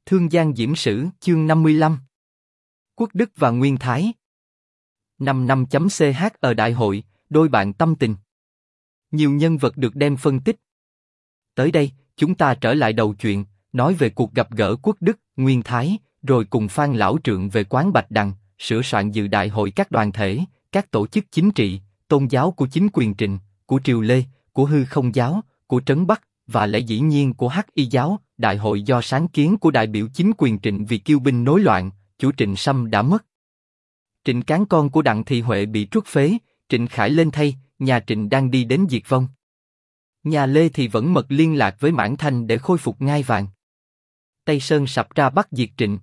Thương Giang Diễm Sử, chương 55. Quốc Đức và Nguyên Thái. 5 năm chấm ch ở đại hội, đôi bạn tâm tình. Nhiều nhân vật được đem phân tích. Tới đây, chúng ta trở lại đầu chuyện, nói về cuộc gặp gỡ Quốc Đức, Nguyên Thái, rồi cùng Phan Lão Trượng về quán Bạch Đằng, sửa soạn dự đại hội các đoàn thể, các tổ chức chính trị, tôn giáo của chính quyền Trịnh, của Triều Lê, của Hư Không giáo, của Trấn Bắc, và lẽ dĩ nhiên của Hắc Y giáo. Đại hội do sáng kiến của đại biểu chính quyền Trịnh vì kiêu binh nối loạn, chủ Trịnh Sâm đã mất. Trịnh Cán con của Đặng Thị Huệ bị truất phế, Trịnh Khải lên thay, nhà Trịnh đang đi đến diệt vong. Nhà Lê thì vẫn mật liên lạc với Mãn Thanh để khôi phục ngai vàng. Tây Sơn sập ra bắt diệt Trịnh.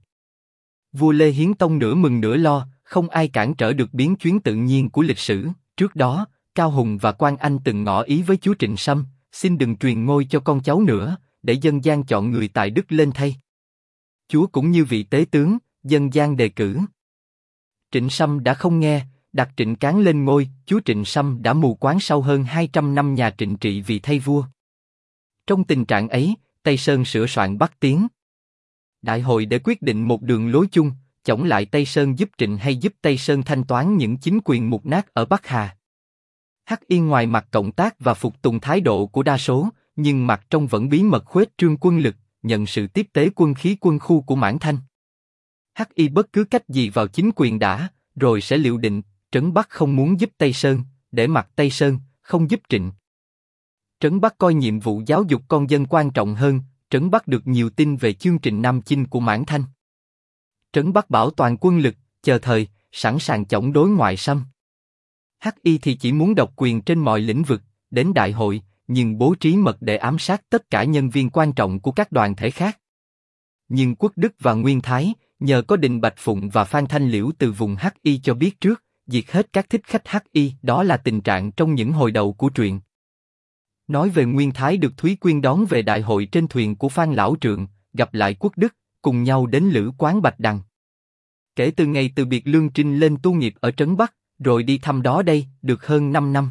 Vua Lê Hiến Tông nửa mừng nửa lo, không ai cản trở được biến chuyển tự nhiên của lịch sử. Trước đó, Cao Hùng và Quan Anh từng ngỏ ý với chúa Trịnh Sâm, xin đừng truyền ngôi cho con cháu nữa, để dân gian chọn người tài đức lên thay. Chúa cũng như vị tế tướng, dân gian đề cử. Trịnh Sâm đã không nghe, đặt Trịnh Cán lên ngôi. Chúa Trịnh Sâm đã mù quáng sau hơn 200 năm nhà Trịnh trị vì thay vua. Trong tình trạng ấy, Tây Sơn sửa soạn Bắc tiến. Đại hội để quyết định một đường lối chung, chổng lại Tây Sơn giúp Trịnh hay giúp Tây Sơn thanh toán những chính quyền mục nát ở Bắc Hà. Hắc Yên ngoài mặt cộng tác và phục tùng thái độ của đa số, nhưng mặt trong vẫn bí mật khuếch trương quân lực, nhận sự tiếp tế quân khí quân khu của Mãn Thanh. Hắc Y bất cứ cách gì vào chính quyền đã, rồi sẽ liệu định. Trấn Bắc không muốn giúp Tây Sơn, để mặc Tây Sơn, không giúp Trịnh. Trấn Bắc coi nhiệm vụ giáo dục con dân quan trọng hơn. Trấn Bắc được nhiều tin về chương trình Nam Chinh của Mãn Thanh. Trấn Bắc bảo toàn quân lực, chờ thời, sẵn sàng chống đối ngoại xâm. Hắc Y thì chỉ muốn độc quyền trên mọi lĩnh vực, đến đại hội, nhưng bố trí mật để ám sát tất cả nhân viên quan trọng của các đoàn thể khác. Nhưng Quốc Đức và Nguyên Thái, nhờ có Đình Bạch Phụng và Phan Thanh Liễu từ vùng Hắc Y cho biết trước, diệt hết các thích khách Hắc Y. Đó là tình trạng trong những hồi đầu của truyện. Nói về Nguyên Thái được Thúy Quyên đón về đại hội trên thuyền của Phan Lão Trượng, gặp lại Quốc Đức, cùng nhau đến lữ quán Bạch Đằng. Kể từ ngày từ biệt Lương Trinh lên tu nghiệp ở Trấn Bắc, rồi đi thăm đó đây, được hơn 5 năm.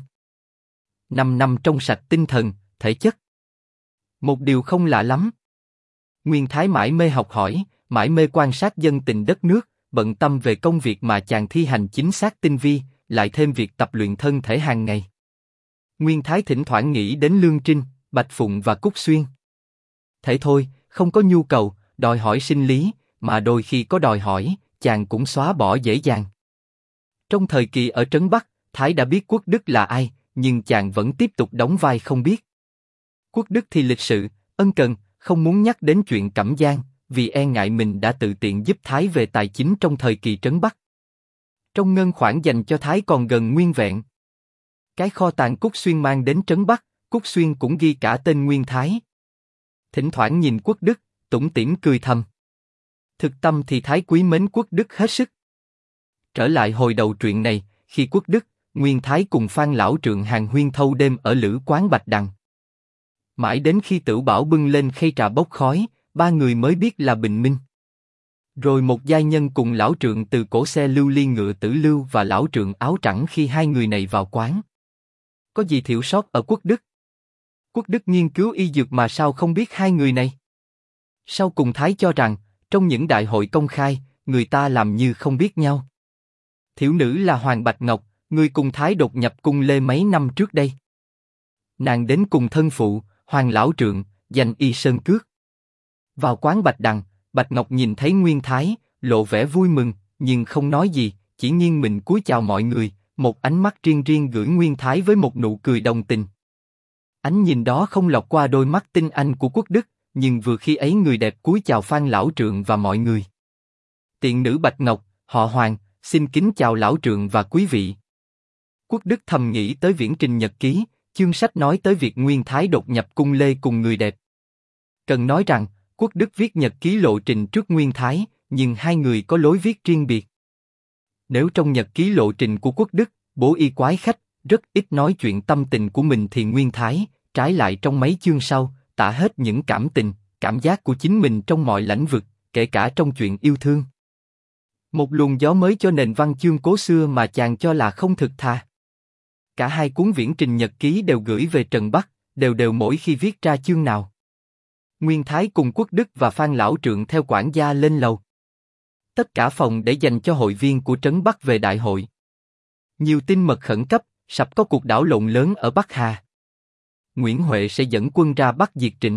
5 năm trong sạch tinh thần, thể chất. Một điều không lạ lắm. Nguyên Thái mãi mê học hỏi, mãi mê quan sát dân tình đất nước, bận tâm về công việc mà chàng thi hành chính xác tinh vi, lại thêm việc tập luyện thân thể hàng ngày. Nguyên Thái thỉnh thoảng nghĩ đến Lương Trinh, Bạch Phụng và Cúc Xuyên. Thế thôi, không có nhu cầu, đòi hỏi sinh lý, mà đôi khi có đòi hỏi, chàng cũng xóa bỏ dễ dàng. Trong thời kỳ ở Trấn Bắc, Thái đã biết Quốc Đức là ai, nhưng chàng vẫn tiếp tục đóng vai không biết. Quốc Đức thì lịch sự, ân cần, không muốn nhắc đến chuyện Cẩm Giang, vì e ngại mình đã tự tiện giúp Thái về tài chính trong thời kỳ Trấn Bắc. Trong ngân khoản dành cho Thái còn gần nguyên vẹn. Cái kho tàng Cúc Xuyên mang đến Trấn Bắc, Cúc Xuyên cũng ghi cả tên Nguyên Thái. Thỉnh thoảng nhìn Quốc Đức, tủm tỉm cười thầm. Thực tâm thì Thái quý mến Quốc Đức hết sức. Trở lại hồi đầu truyện này, khi Quốc Đức, Nguyên Thái cùng Phan Lão Trượng hàn huyên thâu đêm ở lữ quán Bạch Đằng. Mãi đến khi Tửu Bảo bưng lên khay trà bốc khói, ba người mới biết là bình minh. Rồi một giai nhân cùng Lão Trượng từ cổ xe lưu ly ngựa Tử Lưu và Lão Trượng áo trắng khi hai người này vào quán. Có gì thiểu sót ở Quốc Đức? Quốc Đức nghiên cứu y dược mà sao không biết hai người này? Sau cùng Thái cho rằng, trong những đại hội công khai, người ta làm như không biết nhau. Thiểu nữ là Hoàng Bạch Ngọc, người cùng Thái đột nhập cung Lê mấy năm trước đây. Nàng đến cùng thân phụ, Hoàng Lão Trượng, danh y Sơn Cước. Vào quán Bạch Đằng, Bạch Ngọc nhìn thấy Nguyên Thái, lộ vẻ vui mừng, nhưng không nói gì, chỉ nghiêng mình cúi chào mọi người, một ánh mắt riêng riêng gửi Nguyên Thái với một nụ cười đồng tình. Ánh nhìn đó không lọt qua đôi mắt tinh anh của Quốc Đức, nhưng vừa khi ấy người đẹp cúi chào Phan Lão Trượng và mọi người. Tiện nữ Bạch Ngọc, họ Hoàng, xin kính chào Lão Trượng và quý vị. Quốc Đức thầm nghĩ tới viễn trình nhật ký, chương sách nói tới việc Nguyên Thái đột nhập cung Lê cùng người đẹp. Cần nói rằng, Quốc Đức viết nhật ký lộ trình trước Nguyên Thái, nhưng hai người có lối viết riêng biệt. Nếu trong nhật ký lộ trình của Quốc Đức, bố y quái khách, rất ít nói chuyện tâm tình của mình thì Nguyên Thái, trái lại trong mấy chương sau, tả hết những cảm tình, cảm giác của chính mình trong mọi lĩnh vực, kể cả trong chuyện yêu thương. Một luồng gió mới cho nền văn chương cố xưa mà chàng cho là không thực thà. Cả hai cuốn viễn trình nhật ký đều gửi về Trần Bắc, đều mỗi khi viết ra chương nào. Nguyên Thái cùng Quốc Đức và Phan Lão Trượng theo quản gia lên lầu. Tất cả phòng để dành cho hội viên của Trấn Bắc về đại hội. Nhiều tin mật khẩn cấp, sắp có cuộc đảo lộn lớn ở Bắc Hà. Nguyễn Huệ sẽ dẫn quân ra bắt diệt Trịnh.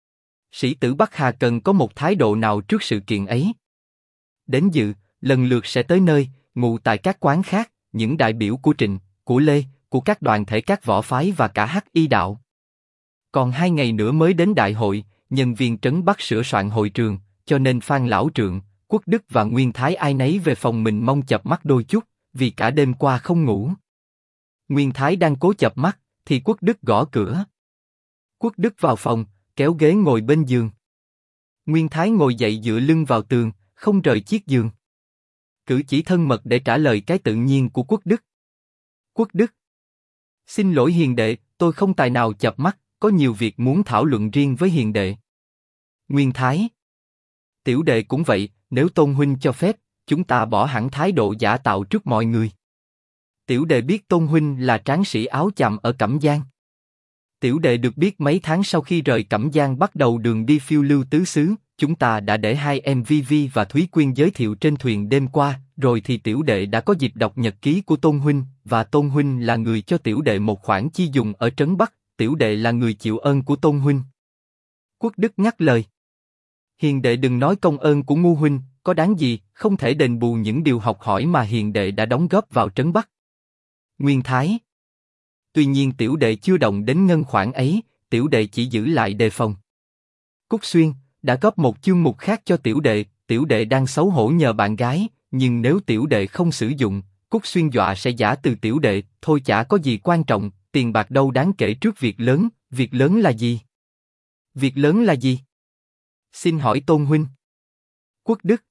Sĩ tử Bắc Hà cần có một thái độ nào trước sự kiện ấy. Đến dự, lần lượt sẽ tới nơi, ngụ tại các quán khác, những đại biểu của Trịnh, của Lê, của các đoàn thể các võ phái và cả Hắc Y đạo. Còn 2 ngày nữa mới đến đại hội, nhân viên Trấn Bắc sửa soạn hội trường, cho nên Phan Lão Trượng, Quốc Đức và Nguyên Thái ai nấy về phòng mình mong chợp mắt đôi chút, vì cả đêm qua không ngủ. Nguyên Thái đang cố chợp mắt, thì Quốc Đức gõ cửa. Quốc Đức vào phòng, kéo ghế ngồi bên giường. Nguyên Thái ngồi dậy dựa lưng vào tường, không rời chiếc giường. Cử chỉ thân mật để trả lời cái tự nhiên của Quốc Đức. Quốc Đức. Xin lỗi hiền đệ, tôi không tài nào chợp mắt, có nhiều việc muốn thảo luận riêng với hiền đệ. Nguyên Thái. Tiểu đệ cũng vậy, nếu Tôn huynh cho phép, chúng ta bỏ hẳn thái độ giả tạo trước mọi người. Tiểu đệ biết Tôn huynh là tráng sĩ áo chàm ở Cẩm Giang. Tiểu đệ được biết mấy tháng sau khi rời Cẩm Giang bắt đầu đường đi phiêu lưu tứ xứ, chúng ta đã để hai em Vi Vi và Thúy Quyên giới thiệu trên thuyền đêm qua, rồi thì tiểu đệ đã có dịp đọc nhật ký của Tôn huynh, và Tôn huynh là người cho tiểu đệ một khoản chi dùng ở Trấn Bắc, tiểu đệ là người chịu ơn của Tôn huynh. Quốc Đức ngắt lời. Hiền đệ đừng nói công ơn của Ngu huynh, có đáng gì, không thể đền bù những điều học hỏi mà hiền đệ đã đóng góp vào Trấn Bắc. Nguyên Thái. Tuy nhiên tiểu đệ chưa động đến ngân khoản ấy, tiểu đệ chỉ giữ lại đề phòng. Cúc Xuyên đã góp một chương mục khác cho tiểu đệ đang xấu hổ nhờ bạn gái, nhưng nếu tiểu đệ không sử dụng, Cúc Xuyên dọa sẽ giả từ tiểu đệ, thôi chả có gì quan trọng, tiền bạc đâu đáng kể trước việc lớn là gì? Việc lớn là gì? Xin hỏi Tôn huynh. Quốc Đức.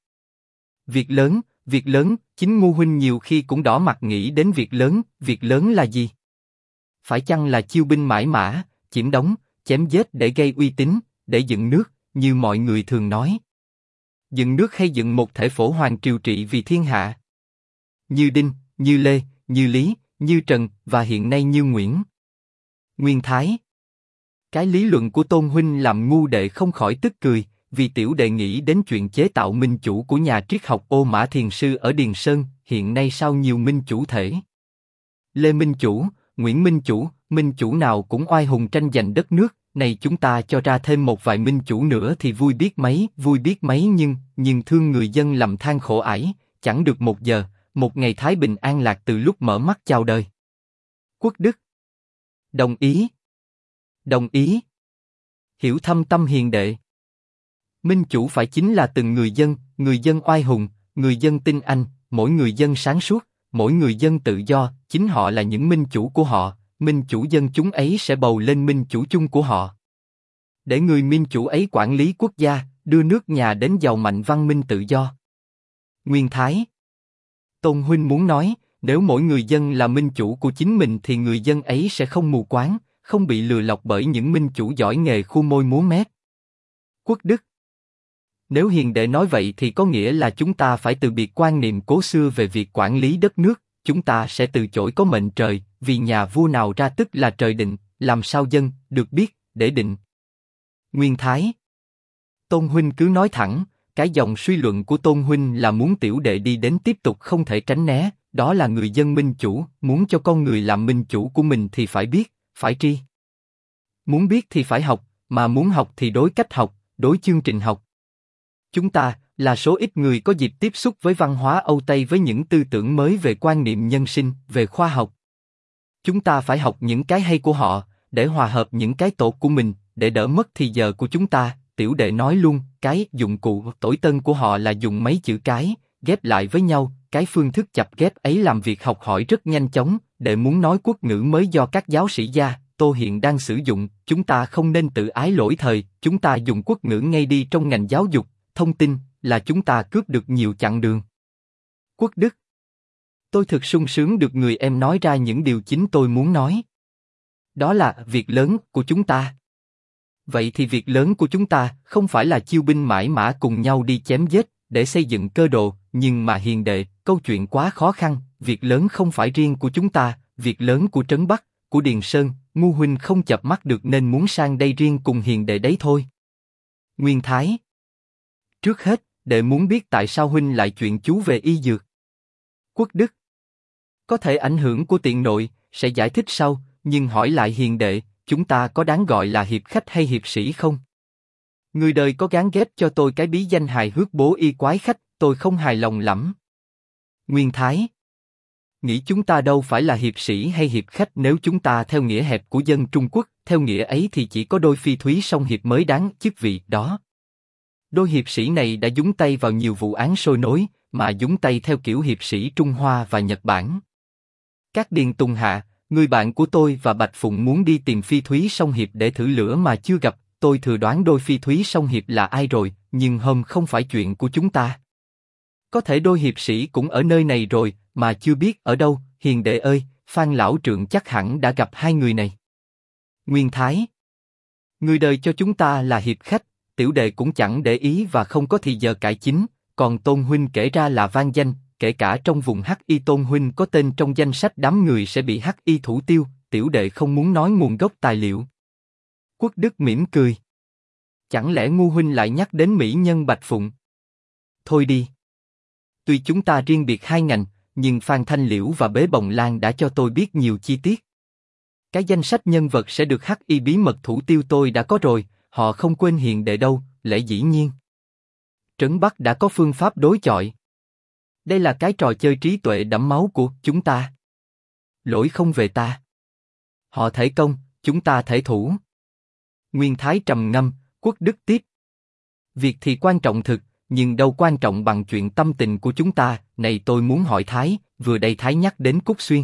Việc lớn, chính Ngu huynh nhiều khi cũng đỏ mặt nghĩ đến việc lớn là gì? Phải chăng là chiêu binh mãi mã, chiếm đóng, chém giết để gây uy tín, để dựng nước, như mọi người thường nói? Dựng nước hay dựng một thể phổ hoàng triều trị vì thiên hạ? Như Đinh, như Lê, như Lý, như Trần và hiện nay như Nguyễn. Nguyên Thái. Cái lý luận của Tôn huynh làm Ngu đệ không khỏi tức cười, vì tiểu đệ nghĩ đến chuyện chế tạo minh chủ của nhà triết học Ô Mã Thiền Sư ở Điền Sơn, hiện nay sao nhiều minh chủ thể? Lê Minh Chủ, Nguyễn Minh chủ nào cũng oai hùng tranh giành đất nước, này chúng ta cho ra thêm một vài minh chủ nữa thì vui biết mấy nhưng thương người dân lầm than khổ ải, chẳng được một giờ, một ngày thái bình an lạc từ lúc mở mắt chào đời. Quốc Đức. Đồng ý. Hiểu thâm tâm hiền đệ. Minh chủ phải chính là từng người dân oai hùng, người dân tinh anh, mỗi người dân sáng suốt, mỗi người dân tự do, chính họ là những minh chủ của họ, minh chủ dân chúng ấy sẽ bầu lên minh chủ chung của họ. Để người minh chủ ấy quản lý quốc gia, đưa nước nhà đến giàu mạnh văn minh tự do. Nguyên Thái. Tôn huynh muốn nói, nếu mỗi người dân là minh chủ của chính mình thì người dân ấy sẽ không mù quáng, không bị lừa lọc bởi những minh chủ giỏi nghề khu môi múa mép. Quốc Đức. Nếu hiền đệ nói vậy thì có nghĩa là chúng ta phải từ biệt quan niệm cố xưa về việc quản lý đất nước, chúng ta sẽ từ chối có mệnh trời, vì nhà vua nào ra tức là trời định, làm sao dân được biết để định. Nguyên Thái. Tôn huynh cứ nói thẳng, cái dòng suy luận của Tôn huynh là muốn tiểu đệ đi đến tiếp tục không thể tránh né, đó là người dân minh chủ, muốn cho con người làm minh chủ của mình thì phải biết, phải tri. Muốn biết thì phải học, mà muốn học thì đối cách học, đối chương trình học. Chúng ta là số ít người có dịp tiếp xúc với văn hóa Âu Tây với những tư tưởng mới về quan niệm nhân sinh, về khoa học. Chúng ta phải học những cái hay của họ, để hòa hợp những cái tốt của mình, để đỡ mất thì giờ của chúng ta. Tiểu đệ nói luôn, cái dụng cụ tối tân của họ là dùng mấy chữ cái, ghép lại với nhau, cái phương thức chập ghép ấy làm việc học hỏi rất nhanh chóng, để muốn nói quốc ngữ mới do các giáo sĩ gia, Tô hiện đang sử dụng, chúng ta không nên tự ái lỗi thời, chúng ta dùng quốc ngữ ngay đi trong ngành giáo dục, thông tin, là chúng ta cướp được nhiều chặng đường. Quốc Đức. Tôi thực sung sướng được người em nói ra những điều chính tôi muốn nói. Đó là việc lớn của chúng ta. Vậy thì việc lớn của chúng ta không phải là chiêu binh mãi mã cùng nhau đi chém giết để xây dựng cơ đồ, nhưng mà hiền đệ, câu chuyện quá khó khăn, việc lớn không phải riêng của chúng ta, việc lớn của Trấn Bắc, của Điền Sơn, Ngu huynh không chợp mắt được nên muốn sang đây riêng cùng hiền đệ đấy thôi. Nguyên Thái. Trước hết, đệ muốn biết tại sao huynh lại chuyện chú về y dược. Quốc Đức. Có thể ảnh hưởng của tiện nội, sẽ giải thích sau, nhưng hỏi lại hiền đệ, chúng ta có đáng gọi là hiệp khách hay hiệp sĩ không? Người đời có gán ghép cho tôi cái bí danh hài hước bố y quái khách, tôi không hài lòng lắm. Nguyên Thái. Nghĩ chúng ta đâu phải là hiệp sĩ hay hiệp khách nếu chúng ta theo nghĩa hẹp của dân Trung Quốc, theo nghĩa ấy thì chỉ có đôi phi thúy song hiệp mới đáng chức vị đó. Đôi hiệp sĩ này đã dúng tay vào nhiều vụ án sôi nổi, mà dúng tay theo kiểu hiệp sĩ Trung Hoa và Nhật Bản. Các Điền Tùng Hạ, người bạn của tôi và Bạch Phụng muốn đi tìm phi thúy song hiệp để thử lửa mà chưa gặp, tôi thừa đoán đôi phi thúy song hiệp là ai rồi, nhưng hôm không phải chuyện của chúng ta. Có thể đôi hiệp sĩ cũng ở nơi này rồi, mà chưa biết ở đâu, hiền đệ ơi, Phan lão trượng chắc hẳn đã gặp hai người này. Nguyên Thái. Người đời cho chúng ta là hiệp khách, tiểu đệ cũng chẳng để ý và không có thì giờ cải chính, còn Tôn huynh kể ra là vang danh, kể cả trong vùng Hắc Y Tôn huynh có tên trong danh sách đám người sẽ bị Hắc Y thủ tiêu, tiểu đệ không muốn nói nguồn gốc tài liệu. Quốc Đức mỉm cười. Chẳng lẽ ngu huynh lại nhắc đến mỹ nhân Bạch Phụng? Thôi đi. Tuy chúng ta riêng biệt hai ngành, nhưng Phan Thanh Liễu và Bế Bồng Lan đã cho tôi biết nhiều chi tiết. Cái danh sách nhân vật sẽ được Hắc Y bí mật thủ tiêu tôi đã có rồi, họ không quên hiền đệ đâu, lẽ dĩ nhiên. Trấn Bắc đã có phương pháp đối chọi. Đây là cái trò chơi trí tuệ đẫm máu của chúng ta. Lỗi không về ta. Họ thể công, chúng ta thể thủ. Nguyên Thái trầm ngâm, Quốc Đức tiếp. Việc thì quan trọng thực, nhưng đâu quan trọng bằng chuyện tâm tình của chúng ta. Này tôi muốn hỏi Thái, vừa đây Thái nhắc đến Cúc Xuyên.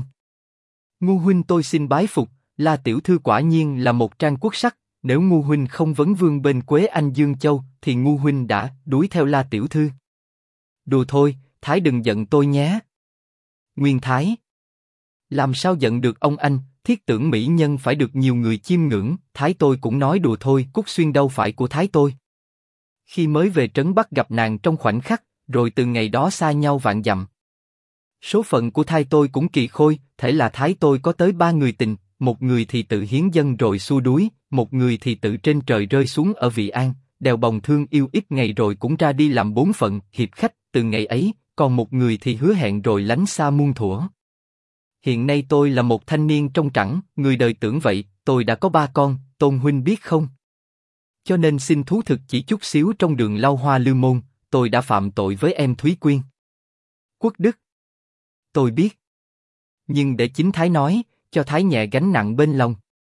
Ngu huynh tôi xin bái phục, La tiểu thư quả nhiên là một trang quốc sắc. Nếu ngu huynh không vấn vương bên Quế Anh Dương Châu, thì ngu huynh đã đuổi theo La tiểu thư. Đùa thôi, Thái đừng giận tôi nhé. Nguyên Thái. Làm sao giận được ông anh, thiết tưởng mỹ nhân phải được nhiều người chiêm ngưỡng, Thái tôi cũng nói đùa thôi, Cúc Xuyên đâu phải của Thái tôi. Khi mới về Trấn Bắc gặp nàng trong khoảnh khắc, rồi từ ngày đó xa nhau vạn dặm. Số phận của Thái tôi cũng kỳ khôi, thể là Thái tôi có tới 3 người tình, một người thì tự hiến dân rồi xua đuối, một người thì tự trên trời rơi xuống ở Vị An, đèo bồng thương yêu ít ngày rồi cũng ra đi làm 4 phận, hiệp khách, từ ngày ấy, còn một người thì hứa hẹn rồi lánh xa muôn thuở. Hiện nay tôi là một thanh niên trong trắng, người đời tưởng vậy, tôi đã có 3 con, Tôn huynh biết không? Cho nên xin thú thực chỉ chút xíu trong đường Lau Hoa Lư Môn, tôi đã phạm tội với em Thúy Quyên. Quốc Đức. Tôi biết. Nhưng để chính Thái nói, cho Thái nhẹ gánh nặng bên lòng.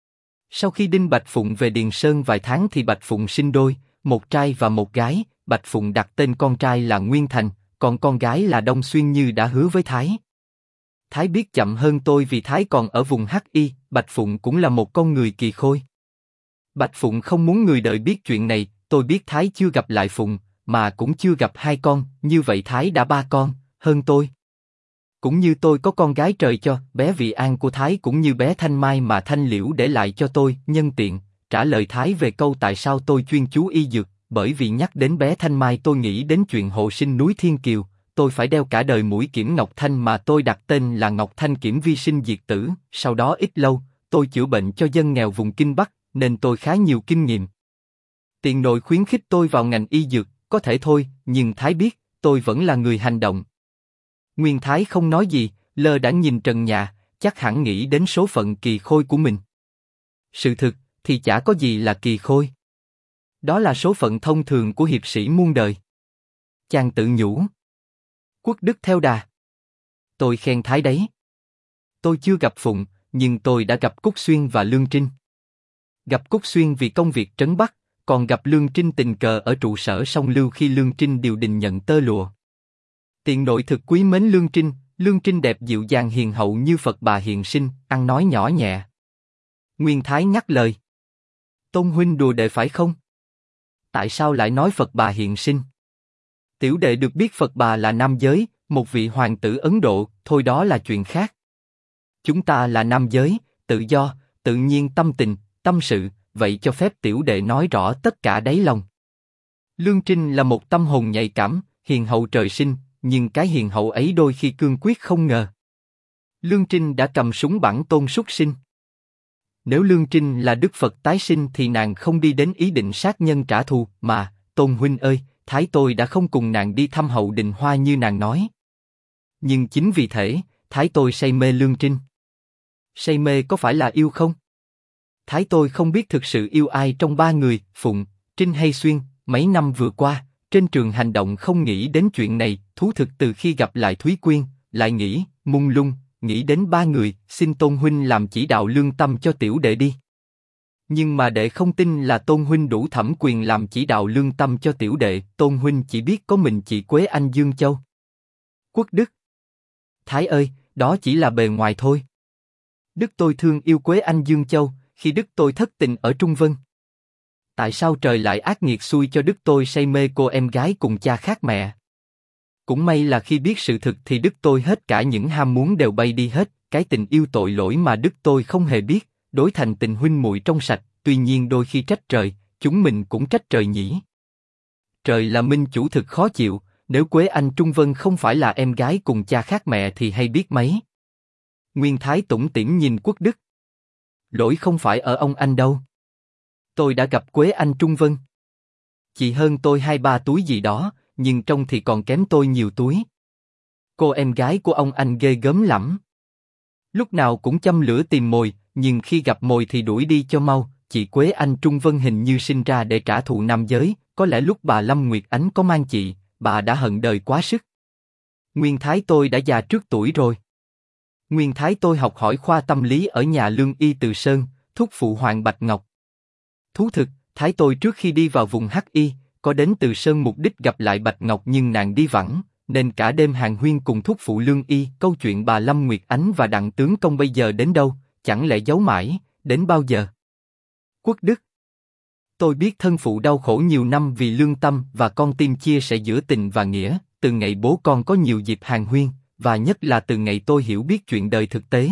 Sau khi Đinh Bạch Phụng về Điền Sơn vài tháng thì Bạch Phụng sinh đôi, một trai và một gái, Bạch Phụng đặt tên con trai là Nguyên Thành, còn con gái là Đông Xuyên như đã hứa với Thái. Thái biết chậm hơn tôi vì Thái còn ở vùng Hắc Y, Bạch Phụng cũng là một con người kỳ khôi. Bạch Phụng không muốn người đời biết chuyện này, tôi biết Thái chưa gặp lại Phụng, mà cũng chưa gặp hai con, như vậy Thái đã 3 con, hơn tôi. Cũng như tôi có con gái trời cho, bé Vị An của Thái cũng như bé Thanh Mai mà Thanh Liễu để lại cho tôi, nhân tiện, trả lời Thái về câu tại sao tôi chuyên chú y dược, bởi vì nhắc đến bé Thanh Mai tôi nghĩ đến chuyện hộ sinh núi Thiên Kiều, tôi phải đeo cả đời mũi kiểm Ngọc Thanh mà tôi đặt tên là Ngọc Thanh kiểm vi sinh diệt tử, sau đó ít lâu, tôi chữa bệnh cho dân nghèo vùng Kinh Bắc, nên tôi khá nhiều kinh nghiệm. Tiền nội khuyến khích tôi vào ngành y dược, có thể thôi, nhưng Thái biết, tôi vẫn là người hành động. Nguyên Thái không nói gì, lơ đãng nhìn trần nhà, chắc hẳn nghĩ đến số phận kỳ khôi của mình. Sự thực thì chả có gì là kỳ khôi. Đó là số phận thông thường của hiệp sĩ muôn đời. Chàng tự nhủ. Quốc Đức theo đà. Tôi khen Thái đấy. Tôi chưa gặp Phụng, nhưng tôi đã gặp Cúc Xuyên và Lương Trinh. Gặp Cúc Xuyên vì công việc trấn Bắc, còn gặp Lương Trinh tình cờ ở trụ sở song Lưu khi Lương Trinh điều đình nhận tơ lụa. Tiền nội thực quý mến Lương Trinh đẹp dịu dàng hiền hậu như Phật bà hiền sinh, ăn nói nhỏ nhẹ. Nguyên Thái nhắc lời. Tôn huynh đùa đệ phải không? Tại sao lại nói Phật bà hiền sinh? Tiểu đệ được biết Phật bà là nam giới, một vị hoàng tử Ấn Độ, thôi đó là chuyện khác. Chúng ta là nam giới, tự do, tự nhiên tâm tình, tâm sự, vậy cho phép tiểu đệ nói rõ tất cả đáy lòng. Lương Trinh là một tâm hồn nhạy cảm, hiền hậu trời sinh, nhưng cái hiền hậu ấy đôi khi cương quyết không ngờ. Lương Trinh đã cầm súng bắn Tôn súc sinh. Nếu Lương Trinh là Đức Phật tái sinh thì nàng không đi đến ý định sát nhân trả thù, mà, Tôn huynh ơi, Thái tôi đã không cùng nàng đi thăm Hậu Đình Hoa như nàng nói. Nhưng chính vì thế, Thái tôi say mê Lương Trinh. Say mê có phải là yêu không? Thái tôi không biết thực sự yêu ai trong ba người, Phụng, Trinh hay Xuyên. Mấy năm vừa qua, trên trường hành động không nghĩ đến chuyện này. Thú thực từ khi gặp lại Thúy Quyên, lại nghĩ, mông lung, nghĩ đến ba người. Xin Tôn huynh làm chỉ đạo lương tâm cho tiểu đệ đi. Nhưng mà đệ không tin là Tôn huynh đủ thẩm quyền làm chỉ đạo lương tâm cho tiểu đệ. Tôn huynh chỉ biết có mình chị Quế Anh Dương Châu. Quốc Đức. Thái ơi, đó chỉ là bề ngoài thôi. Đức tôi thương yêu Quế Anh Dương Châu, khi Đức tôi thất tình ở Trung Vân. Tại sao trời lại ác nghiệt xui cho Đức tôi say mê cô em gái cùng cha khác mẹ? Cũng may là khi biết sự thực thì Đức tôi hết cả những ham muốn đều bay đi hết. Cái tình yêu tội lỗi mà Đức tôi không hề biết, đối thành tình huynh muội trong sạch. Tuy nhiên đôi khi trách trời, chúng mình cũng trách trời nhỉ. Trời là minh chủ thực khó chịu. Nếu Quế Anh Trung Vân không phải là em gái cùng cha khác mẹ thì hay biết mấy. Nguyên Thái tủm tỉm nhìn Quốc Đức. Lỗi không phải ở ông anh đâu. Tôi đã gặp Quế Anh Trung Vân. Chị hơn tôi 2-3 túi gì đó, nhưng trông thì còn kém tôi nhiều túi. Cô em gái của ông anh ghê gớm lắm. Lúc nào cũng châm lửa tìm mồi, nhưng khi gặp mồi thì đuổi đi cho mau. Chị Quế Anh Trung Vân hình như sinh ra để trả thù nam giới, có lẽ lúc bà Lâm Nguyệt Ánh có mang chị, bà đã hận đời quá sức. Nguyên Thái tôi đã già trước tuổi rồi. Nguyên Thái tôi học hỏi khoa tâm lý ở nhà Lương Y Từ Sơn, thúc phụ Hoàng Bạch Ngọc. Thú thực, Thái tôi trước khi đi vào vùng Hắc Y, có đến Từ Sơn mục đích gặp lại Bạch Ngọc nhưng nàng đi vắng, nên cả đêm hàn huyên cùng thúc phụ Lương Y. Câu chuyện bà Lâm Nguyệt Ánh và Đặng tướng công bây giờ đến đâu, chẳng lẽ giấu mãi, đến bao giờ? Quốc Đức. Tôi biết thân phụ đau khổ nhiều năm vì lương tâm và con tim chia sẻ giữa tình và nghĩa, từ ngày bố con có nhiều dịp hàn huyên, và nhất là từ ngày tôi hiểu biết chuyện đời thực tế.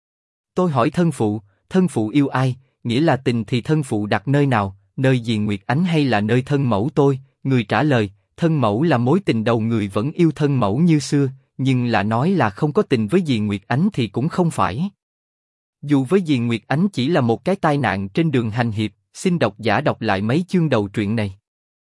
Tôi hỏi thân phụ yêu ai, nghĩa là tình thì thân phụ đặt nơi nào, nơi Diền Nguyệt Ánh hay là nơi thân mẫu tôi? Người trả lời, thân mẫu là mối tình đầu người vẫn yêu thân mẫu như xưa, nhưng là nói là không có tình với Diền Nguyệt Ánh thì cũng không phải. Dù với Diền Nguyệt Ánh chỉ là một cái tai nạn trên đường hành hiệp, xin độc giả đọc lại mấy chương đầu truyện này.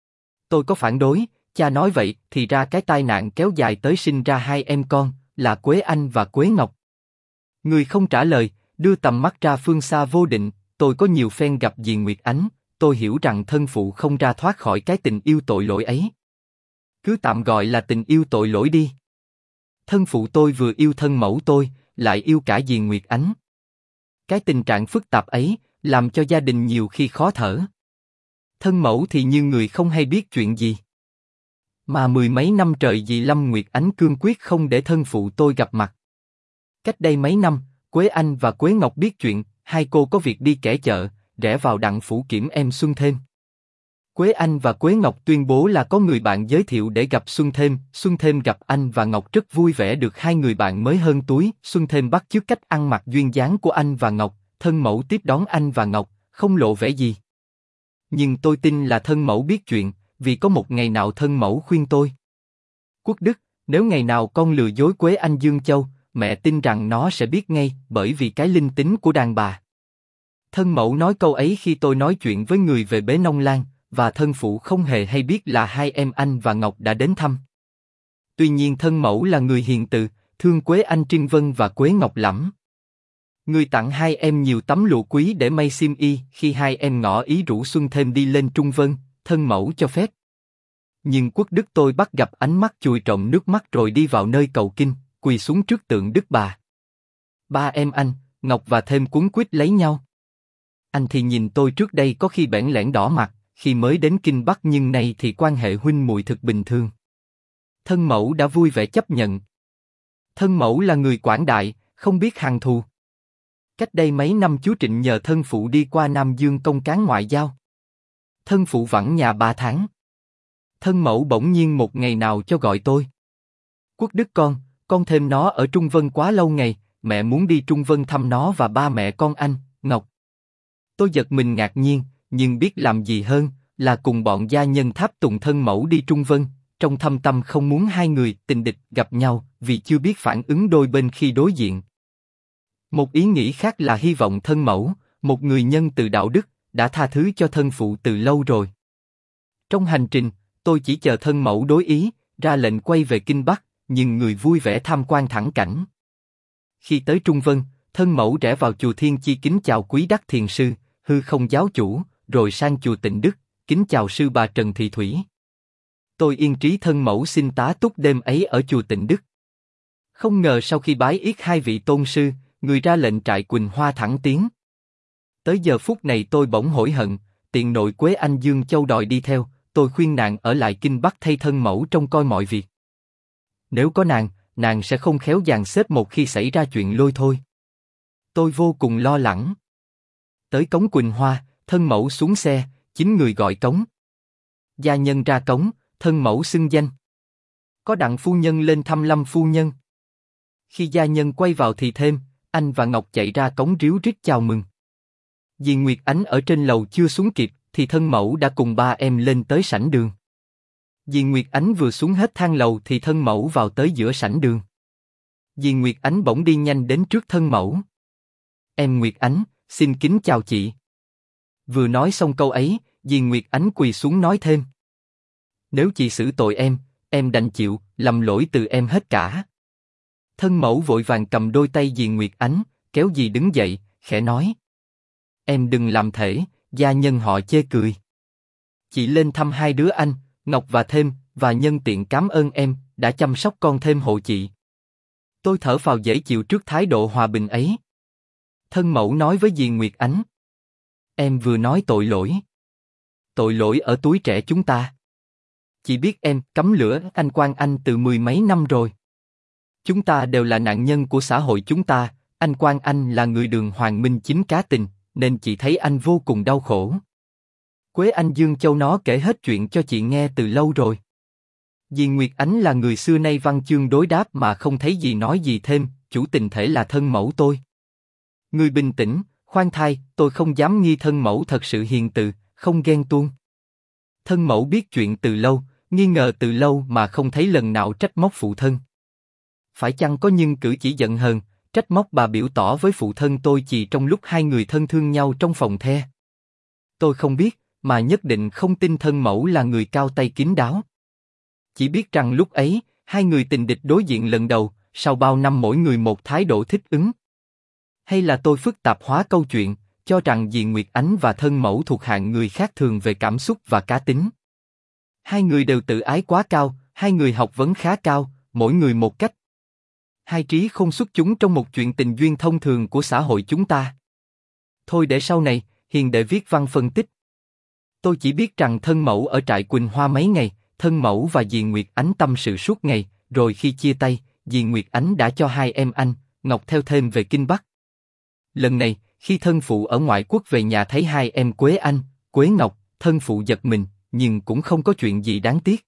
Tôi có phản đối, cha nói vậy thì ra cái tai nạn kéo dài tới sinh ra hai em con, là Quế Anh và Quế Ngọc. Người không trả lời, đưa tầm mắt ra phương xa vô định. Tôi có nhiều phen gặp Diền Nguyệt Ánh, tôi hiểu rằng thân phụ không ra thoát khỏi cái tình yêu tội lỗi ấy. Cứ tạm gọi là tình yêu tội lỗi đi. Thân phụ tôi vừa yêu thân mẫu tôi, lại yêu cả Diền Nguyệt Ánh. Cái tình trạng phức tạp ấy, làm cho gia đình nhiều khi khó thở. Thân mẫu thì như người không hay biết chuyện gì. Mà mười mấy năm trời dì Lâm Nguyệt Ánh cương quyết không để thân phụ tôi gặp mặt. Cách đây mấy năm, Quế Anh và Quế Ngọc biết chuyện, hai cô có việc đi kẻ chợ, rẽ vào Đặng phủ kiểm em Xuân Thêm. Quế Anh và Quế Ngọc tuyên bố là có người bạn giới thiệu để gặp Xuân Thêm gặp anh và Ngọc rất vui vẻ được hai người bạn mới hơn túi. Xuân Thêm bắt chước cách ăn mặc duyên dáng của anh và Ngọc, thân mẫu tiếp đón anh và Ngọc, không lộ vẻ gì. Nhưng tôi tin là thân mẫu biết chuyện, vì có một ngày nào thân mẫu khuyên tôi. Quốc Đức, nếu ngày nào con lừa dối Quế Anh Dương Châu, mẹ tin rằng nó sẽ biết ngay, bởi vì cái linh tính của đàn bà. Thân mẫu nói câu ấy khi tôi nói chuyện với người về Bế Nông Lan, và thân phụ không hề hay biết là hai em anh và Ngọc đã đến thăm. Tuy nhiên thân mẫu là người hiền từ, thương Quế Anh Trinh Vân và Quế Ngọc lắm. Người tặng hai em nhiều tấm lụa quý để may xiêm y. Khi hai em ngỏ ý rủ Xuân Thêm đi lên Trung Vân, thân mẫu cho phép. Nhưng Quốc Đức tôi bắt gặp ánh mắt chùi trộm nước mắt rồi đi vào nơi cầu kinh, quỳ xuống trước tượng Đức Bà. Ba em anh, Ngọc và Thêm cuống quýt lấy nhau. Anh thì nhìn tôi trước đây có khi bẽn lẽn đỏ mặt, khi mới đến Kinh Bắc, nhưng nay thì quan hệ huynh muội thực bình thường. Thân mẫu đã vui vẻ chấp nhận. Thân mẫu là người quảng đại, không biết hằn thù. Cách đây mấy năm chú Trịnh nhờ thân phụ đi qua Nam Dương công cán ngoại giao. Thân phụ vắng nhà 3 tháng. Thân mẫu bỗng nhiên một ngày nào cho gọi tôi. Quốc Đức con thêm nó ở Trung Vân quá lâu ngày, mẹ muốn đi Trung Vân thăm nó và ba mẹ con anh, Ngọc. Tôi giật mình ngạc nhiên, nhưng biết làm gì hơn, là cùng bọn gia nhân tháp tùng thân mẫu đi Trung Vân, trong thâm tâm không muốn hai người tình địch gặp nhau, vì chưa biết phản ứng đôi bên khi đối diện. Một ý nghĩ khác là hy vọng thân mẫu, một người nhân từ đạo đức, đã tha thứ cho thân phụ từ lâu rồi. Trong hành trình, tôi chỉ chờ thân mẫu đối ý, ra lệnh quay về Kinh Bắc, nhưng người vui vẻ tham quan thắng cảnh. Khi tới Trung Vân, thân mẫu rẽ vào chùa Thiên Chi kính chào quý đắc thiền sư, hư không giáo chủ, rồi sang chùa Tịnh Đức, kính chào sư bà Trần Thị Thủy. Tôi yên trí thân mẫu xin tá túc đêm ấy ở chùa Tịnh Đức. Không ngờ sau khi bái yết hai vị tôn sư, người ra lệnh trại Quỳnh Hoa thẳng tiến. Tới giờ phút này tôi bỗng hối hận, tiện nội Quế Anh Dương Châu đòi đi theo, tôi khuyên nàng ở lại Kinh Bắc thay thân mẫu trông coi mọi việc. Nếu có nàng sẽ không khéo dàn xếp một khi xảy ra chuyện lôi thôi. Tôi vô cùng lo lắng. Tới cống Quỳnh Hoa, thân mẫu xuống xe, chính người gọi cống. Gia nhân ra cống, thân mẫu xưng danh. Có đặng phu nhân lên thăm Lâm phu nhân. Khi gia nhân quay vào thì thêm, anh và Ngọc chạy ra cống ríu rít chào mừng. Dì Nguyệt Ánh ở trên lầu chưa xuống kịp, thì thân mẫu đã cùng ba em lên tới sảnh đường. Dì Nguyệt Ánh vừa xuống hết thang lầu thì thân mẫu vào tới giữa sảnh đường. Dì Nguyệt Ánh bỗng đi nhanh đến trước thân mẫu. Em Nguyệt Ánh, xin kính chào chị. Vừa nói xong câu ấy, dì Nguyệt Ánh quỳ xuống nói thêm. Nếu chị xử tội em đành chịu, lầm lỗi từ em hết cả. Thân mẫu vội vàng cầm đôi tay dì Nguyệt Ánh, kéo dì đứng dậy, khẽ nói. Em đừng làm thể, gia nhân họ chê cười. Chị lên thăm hai đứa anh, Ngọc và Thêm, và nhân tiện cảm ơn em, đã chăm sóc con Thêm hộ chị. Tôi thở phào dễ chịu trước thái độ hòa bình ấy. Thân mẫu nói với dì Nguyệt Ánh. Em vừa nói tội lỗi. Tội lỗi ở túi trẻ chúng ta. Chị biết em cắm lửa anh Quang Anh từ mười mấy năm rồi. Chúng ta đều là nạn nhân của xã hội chúng ta, anh Quang Anh là người đường hoàng minh chính cá tình, nên chị thấy anh vô cùng đau khổ. Quế Anh Dương Châu nó kể hết chuyện cho chị nghe từ lâu rồi. Dì Nguyệt Ánh là người xưa nay văn chương đối đáp mà không thấy gì nói gì thêm, chủ tình thể là thân mẫu tôi. Người bình tĩnh, khoan thai, tôi không dám nghi thân mẫu thật sự hiền từ, không ghen tuông. Thân mẫu biết chuyện từ lâu, nghi ngờ từ lâu mà không thấy lần nào trách móc phụ thân. Phải chăng có nhưng cử chỉ giận hờn, trách móc bà biểu tỏ với phụ thân tôi chỉ trong lúc hai người thân thương nhau trong phòng the? Tôi không biết, mà nhất định không tin thân mẫu là người cao tay kín đáo. Chỉ biết rằng lúc ấy, hai người tình địch đối diện lần đầu, sau bao năm mỗi người một thái độ thích ứng. Hay là tôi phức tạp hóa câu chuyện, cho rằng dì Nguyệt Ánh và thân mẫu thuộc hạng người khác thường về cảm xúc và cá tính. Hai người đều tự ái quá cao, hai người học vấn khá cao, mỗi người một cách. Hai trí không xuất chúng trong một chuyện tình duyên thông thường của xã hội chúng ta. Thôi để sau này, hiền đệ viết văn phân tích. Tôi chỉ biết rằng thân mẫu ở trại Quỳnh Hoa mấy ngày, thân mẫu và dì Nguyệt Ánh tâm sự suốt ngày, rồi khi chia tay, dì Nguyệt Ánh đã cho hai em anh, Ngọc theo Thêm về Kinh Bắc. Lần này, khi thân phụ ở ngoại quốc về nhà thấy hai em Quế Anh, Quế Ngọc, thân phụ giật mình, nhưng cũng không có chuyện gì đáng tiếc.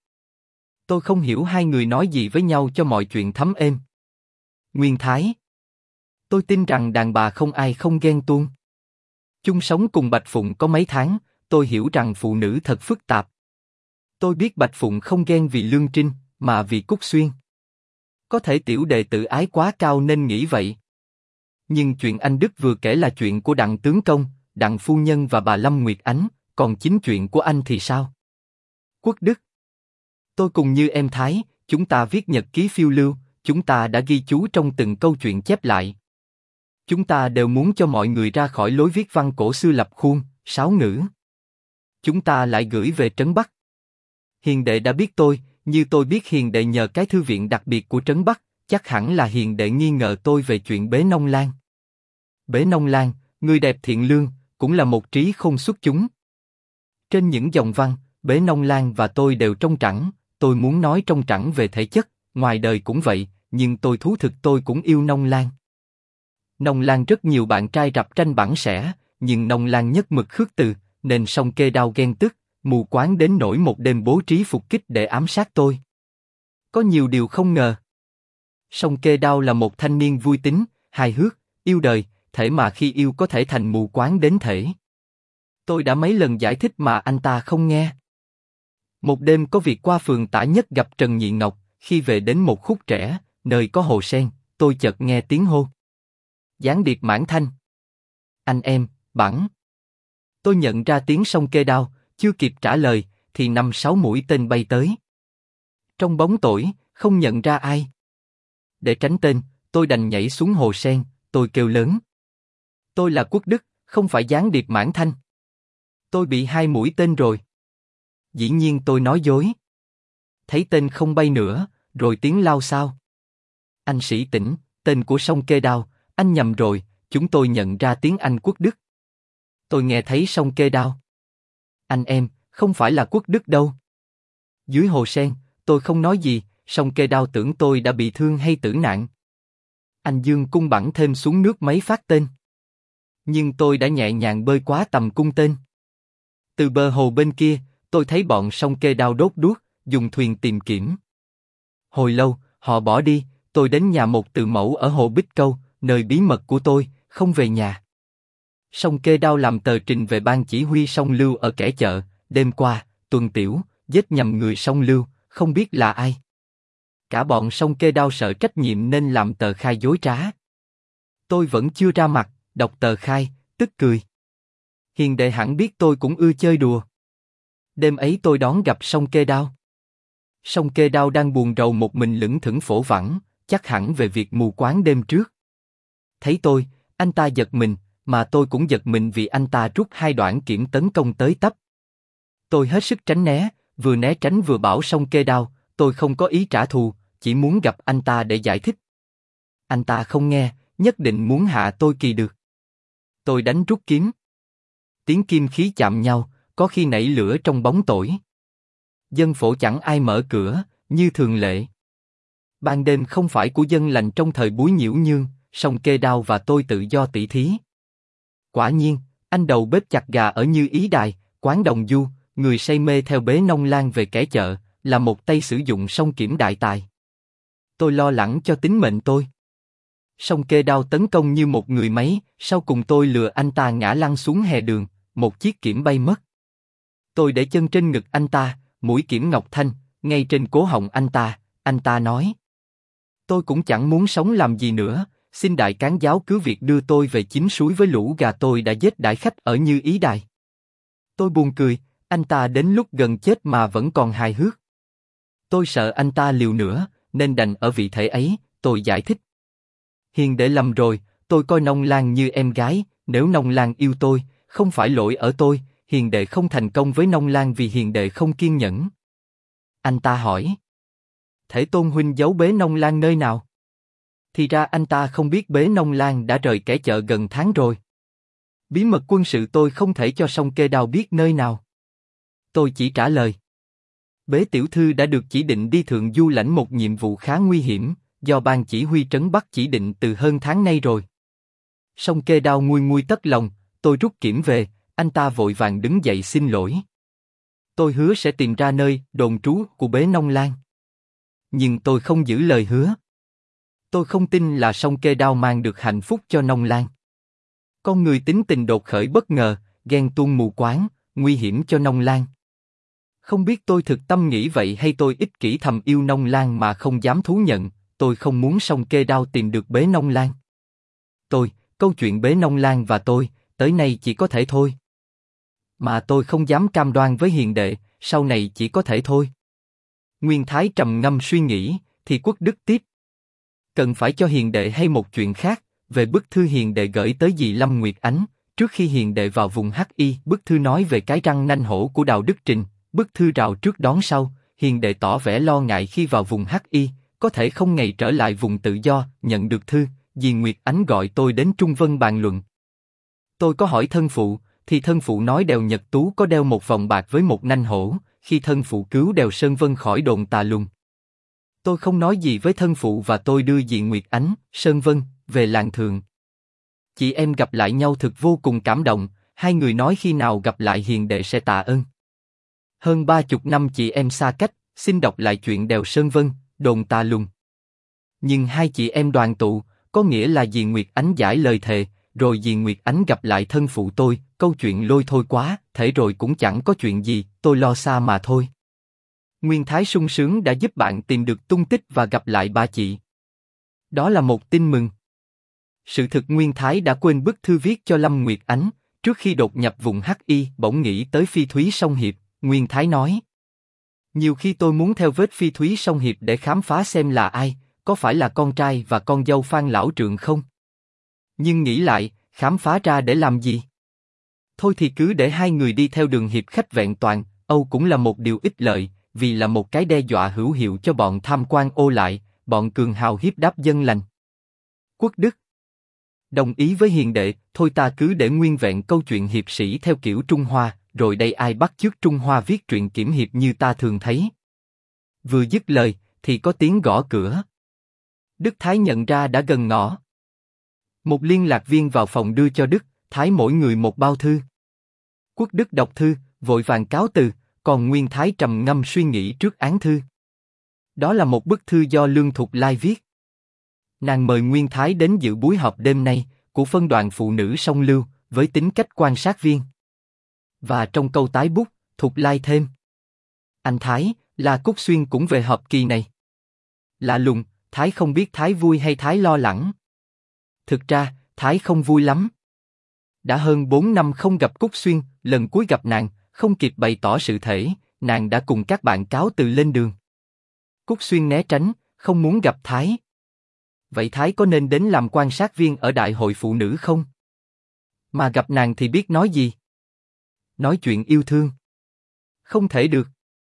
Tôi không hiểu hai người nói gì với nhau cho mọi chuyện thấm êm. Nguyên Thái. Tôi tin rằng đàn bà không ai không ghen tuông. Chung sống cùng Bạch Phụng có mấy tháng, tôi hiểu rằng phụ nữ thật phức tạp. Tôi biết Bạch Phụng không ghen vì Lương Trinh, mà vì Cúc Xuyên. Có thể tiểu đệ tự ái quá cao nên nghĩ vậy. Nhưng chuyện anh Đức vừa kể là chuyện của Đặng tướng công, Đặng phu nhân và bà Lâm Nguyệt Ánh, còn chính chuyện của anh thì sao? Quốc Đức. Tôi cùng như em Thái, chúng ta viết nhật ký phiêu lưu, chúng ta đã ghi chú trong từng câu chuyện chép lại. Chúng ta đều muốn cho mọi người ra khỏi lối viết văn cổ xưa lập khuôn, sáo ngữ. Chúng ta lại gửi về Trấn Bắc. Hiền đệ đã biết tôi, như tôi biết hiền đệ nhờ cái thư viện đặc biệt của Trấn Bắc, chắc hẳn là hiền đệ nghi ngờ tôi về chuyện Bế Nông Lan. Bế Nông Lan, người đẹp thiện lương, cũng là một trí không xuất chúng. Trên những dòng văn, Bế Nông Lan và tôi đều trong trẳng, tôi muốn nói trong trẳng về thể chất, ngoài đời cũng vậy, nhưng tôi thú thực tôi cũng yêu Nông Lan. Nông Lan rất nhiều bạn trai rập tranh bẵng sẻ, nhưng Nông Lan nhất mực khước từ, nên song kê đao ghen tức, mù quáng đến nỗi một đêm bố trí phục kích để ám sát tôi. Có nhiều điều không ngờ. Song kê đao là một thanh niên vui tính, hài hước, yêu đời, thể mà khi yêu có thể thành mù quáng đến thể. Tôi đã mấy lần giải thích mà anh ta không nghe. Một đêm có việc qua phường Tả Nhất gặp Trần Nhị Ngọc, khi về đến một khúc trẻ, nơi có hồ sen, tôi chợt nghe tiếng hô. Gián điệp Mãn Thanh. Anh em, Bắn. Tôi nhận ra tiếng song kê đao, chưa kịp trả lời, thì 5-6 mũi tên bay tới. Trong bóng tối, không nhận ra ai. Để tránh tên, tôi đành nhảy xuống hồ sen, tôi kêu lớn. Tôi là Quốc Đức, không phải gián điệp Mãn Thanh. Tôi bị 2 mũi tên rồi. Dĩ nhiên tôi nói dối. Thấy tên không bay nữa, rồi tiếng lao sao. Anh Sĩ Tĩnh, tên của song kê đao, anh nhầm rồi, chúng tôi nhận ra tiếng Anh Quốc Đức. Tôi nghe thấy song kê đao. Anh em, không phải là Quốc Đức đâu. Dưới hồ sen, tôi không nói gì, song kê đao tưởng tôi đã bị thương hay tử nạn. Anh Dương cung bắn thêm xuống nước mấy phát tên. Nhưng tôi đã nhẹ nhàng bơi quá tầm cung tên. Từ bờ hồ bên kia, tôi thấy bọn song kê đao đốt đuốc, dùng thuyền tìm kiếm. Hồi lâu, họ bỏ đi, tôi đến nhà một từ mẫu ở hồ Bích Câu, nơi bí mật của tôi, không về nhà. Song kê đao làm tờ trình về ban chỉ huy song Lưu ở kẻ chợ, đêm qua, Tuần Tiểu, giết nhầm người song Lưu, không biết là ai. Cả bọn song kê đao sợ trách nhiệm nên làm tờ khai dối trá. Tôi vẫn chưa ra mặt, đọc tờ khai, tức cười. Hiền đệ hẳn biết tôi cũng ưa chơi đùa. Đêm ấy tôi đón gặp song kê đao. Song kê đao đang buồn rầu một mình lững thững phổ phẳng, chắc hẳn về việc mù quáng đêm trước. Thấy tôi, anh ta giật mình, mà tôi cũng giật mình vì anh ta rút 2 đoạn kiểm tấn công tới tấp. Tôi hết sức tránh né, vừa né tránh vừa bảo song kê đao, tôi không có ý trả thù, chỉ muốn gặp anh ta để giải thích. Anh ta không nghe, nhất định muốn hạ tôi kỳ được. Tôi đánh rút kiếm. Tiếng kim khí chạm nhau, có khi nảy lửa trong bóng tối. Dân phổ chẳng ai mở cửa, như thường lệ. Ban đêm không phải của dân lành trong thời Búi Nhiễu Nhương, song kê đao và tôi tự do tỉ thí. Quả nhiên, anh đầu bếp chặt gà ở Như Ý Đài, quán Đồng Du, người say mê theo Bế Nông Lan về kẻ chợ, là một tay sử dụng song kiểm đại tài. Tôi lo lắng cho tính mệnh tôi. Song kê đao tấn công như một người máy, sau cùng tôi lừa anh ta ngã lăn xuống hè đường, một chiếc kiểm bay mất. Tôi để chân trên ngực anh ta, mũi kiểm ngọc thanh, ngay trên cố họng anh ta nói. Tôi cũng chẳng muốn sống làm gì nữa, xin đại cán giáo cứ việc đưa tôi về Chín Suối với lũ gà tôi đã giết đãi khách ở Như Ý Đài. Tôi buồn cười, anh ta đến lúc gần chết mà vẫn còn hài hước. Tôi sợ anh ta liều nữa, nên đành ở vị thể ấy, tôi giải thích. Hiền đệ lầm rồi, tôi coi Nông Lan như em gái, nếu Nông Lan yêu tôi, không phải lỗi ở tôi, hiền đệ không thành công với Nông Lan vì hiền đệ không kiên nhẫn. Anh ta hỏi. Thể Tôn huynh giấu Bế Nông Lan nơi nào? Thì ra anh ta không biết Bế Nông Lan đã rời kẻ chợ gần tháng rồi. Bí mật quân sự tôi không thể cho song kê đao biết nơi nào. Tôi chỉ trả lời. Bế tiểu thư đã được chỉ định đi Thượng Du lãnh một nhiệm vụ khá nguy hiểm, do ban chỉ huy trấn Bắc chỉ định từ hơn tháng nay rồi. Song kê đao nguôi nguôi tất lòng, tôi rút kiểm về, anh ta vội vàng đứng dậy xin lỗi. Tôi hứa sẽ tìm ra nơi đồn trú của Bế Nông Lan. Nhưng tôi không giữ lời hứa. Tôi không tin là song kê đao mang được hạnh phúc cho Nông Lan. Con người tính tình đột khởi bất ngờ, ghen tuông mù quáng, nguy hiểm cho Nông Lan. Không biết tôi thực tâm nghĩ vậy hay tôi ích kỷ thầm yêu Nông Lan mà không dám thú nhận, tôi không muốn song kê đao tìm được Bế Nông Lan. Câu chuyện Bế Nông Lan và tôi, tới nay chỉ có thể thôi. Mà tôi không dám cam đoan với hiền đệ, sau này chỉ có thể thôi. Nguyên Thái trầm ngâm suy nghĩ, thì Quốc Đức tiếp. Cần phải cho hiền đệ hay một chuyện khác, về bức thư hiền đệ gửi tới dì Lâm Nguyệt Ánh, trước khi hiền đệ vào vùng Hi. Bức thư nói về cái răng nanh hổ của Đào Đức Trình, bức thư rào trước đón sau, hiền đệ tỏ vẻ lo ngại khi vào vùng Hi, có thể không ngày trở lại vùng tự do. Nhận được thư, dì Nguyệt Ánh gọi tôi đến Trung Vân bàn luận. Tôi có hỏi thân phụ, thì thân phụ nói Đèo Nhật Tú có đeo một vòng bạc với một nanh hổ, khi thân phụ cứu Đèo Sơn Vân khỏi đồn Tà Lùng. Tôi không nói gì với thân phụ và tôi đưa dì Nguyệt Ánh, Sơn Vân, về làng Thượng. Chị em gặp lại nhau thực vô cùng cảm động, hai người nói khi nào gặp lại hiền đệ sẽ tạ ơn. Hơn 30 năm chị em xa cách, xin đọc lại chuyện Đèo Sơn Vân, đồn Tà Lùng. Nhưng hai chị em đoàn tụ, có nghĩa là dì Nguyệt Ánh giải lời thề, rồi dì Nguyệt Ánh gặp lại thân phụ tôi, câu chuyện lôi thôi quá, thể rồi cũng chẳng có chuyện gì, tôi lo xa mà thôi. Nguyên Thái sung sướng đã giúp bạn tìm được tung tích và gặp lại ba chị. Đó là một tin mừng. Sự thực Nguyên Thái đã quên bức thư viết cho Lâm Nguyệt Ánh, Trước khi đột nhập vùng Hắc bỗng nghĩ tới Phi Thúy Song Hiệp, Nguyên Thái nói. Nhiều khi tôi muốn theo vết Phi Thúy Song Hiệp để khám phá xem là ai, có phải là con trai và con dâu Phan lão trượng không? Nhưng nghĩ lại, khám phá ra để làm gì? Thôi thì cứ để hai người đi theo đường hiệp khách vẹn toàn, Âu cũng là một điều ích lợi, vì là một cái đe dọa hữu hiệu cho bọn tham quan ô lại, bọn cường hào hiếp đáp dân lành. Quốc Đức đồng ý với hiền đệ, thôi ta cứ để nguyên vẹn câu chuyện hiệp sĩ theo kiểu Trung Hoa, rồi đây ai bắt chước Trung Hoa viết truyện kiểm hiệp như ta thường thấy. Vừa dứt lời, thì có tiếng gõ cửa. Đức Thái nhận ra đã gần ngõ. Một liên lạc viên vào phòng đưa cho Đức, Thái mỗi người một bao thư. Quốc Đức đọc thư, vội vàng cáo từ, còn Nguyên Thái trầm ngâm suy nghĩ trước án thư. Đó là một bức thư do Lương Thục Lai viết. Nàng mời Nguyên Thái đến dự buổi họp đêm nay của phân đoàn phụ nữ song lưu với tính cách quan sát viên. Và trong câu tái bút, Thục Lai thêm: anh Thái, là Cúc Xuyên cũng về họp kỳ này. Lạ lùng, Thái không biết Thái vui hay Thái lo lắng. Thực ra, Thái không vui lắm. Đã hơn 4 năm không gặp Cúc Xuyên, lần cuối gặp nàng, không kịp bày tỏ sự thể, nàng đã cùng các bạn cáo từ lên đường. Cúc Xuyên né tránh, không muốn gặp Thái. Vậy Thái có nên đến làm quan sát viên ở Đại hội Phụ nữ không? Mà gặp nàng thì biết nói gì? Nói chuyện yêu thương. Không thể được.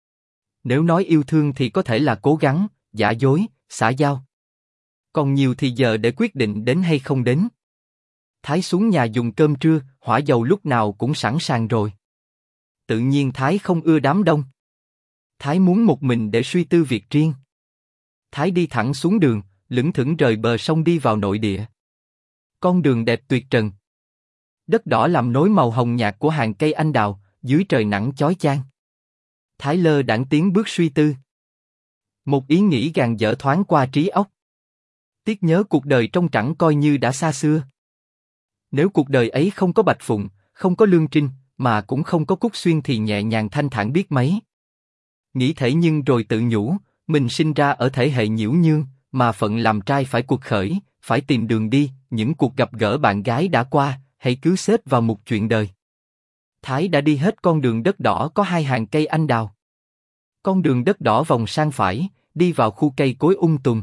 Nếu nói yêu thương thì có thể là cố gắng, giả dối, xã giao. Còn nhiều thì giờ để quyết định đến hay không đến. Thái xuống nhà dùng cơm trưa, hỏa dầu lúc nào cũng sẵn sàng rồi. Tự nhiên Thái không ưa đám đông. Thái muốn một mình để suy tư việc riêng. Thái đi thẳng xuống đường, lững thững rời bờ sông đi vào nội địa. Con đường đẹp tuyệt trần. Đất đỏ làm nối màu hồng nhạt của hàng cây anh đào, dưới trời nắng chói chang. Thái lơ đãng tiến bước suy tư. Một ý nghĩ gàn dở thoáng qua trí óc. Tiếc nhớ cuộc đời trong trẳng coi như đã xa xưa. Nếu cuộc đời ấy không có Bạch Phụng, không có Lương Trinh, mà cũng không có Cúc Xuyên thì nhẹ nhàng thanh thản biết mấy. Nghĩ thế nhưng rồi tự nhủ, mình sinh ra ở thể hệ nhiễu nhương, mà phận làm trai phải cuộc khởi, phải tìm đường đi, những cuộc gặp gỡ bạn gái đã qua, hãy cứ xếp vào một chuyện đời. Thái đã đi hết con đường đất đỏ có hai hàng cây anh đào. Con đường đất đỏ vòng sang phải, đi vào khu cây cối tùm.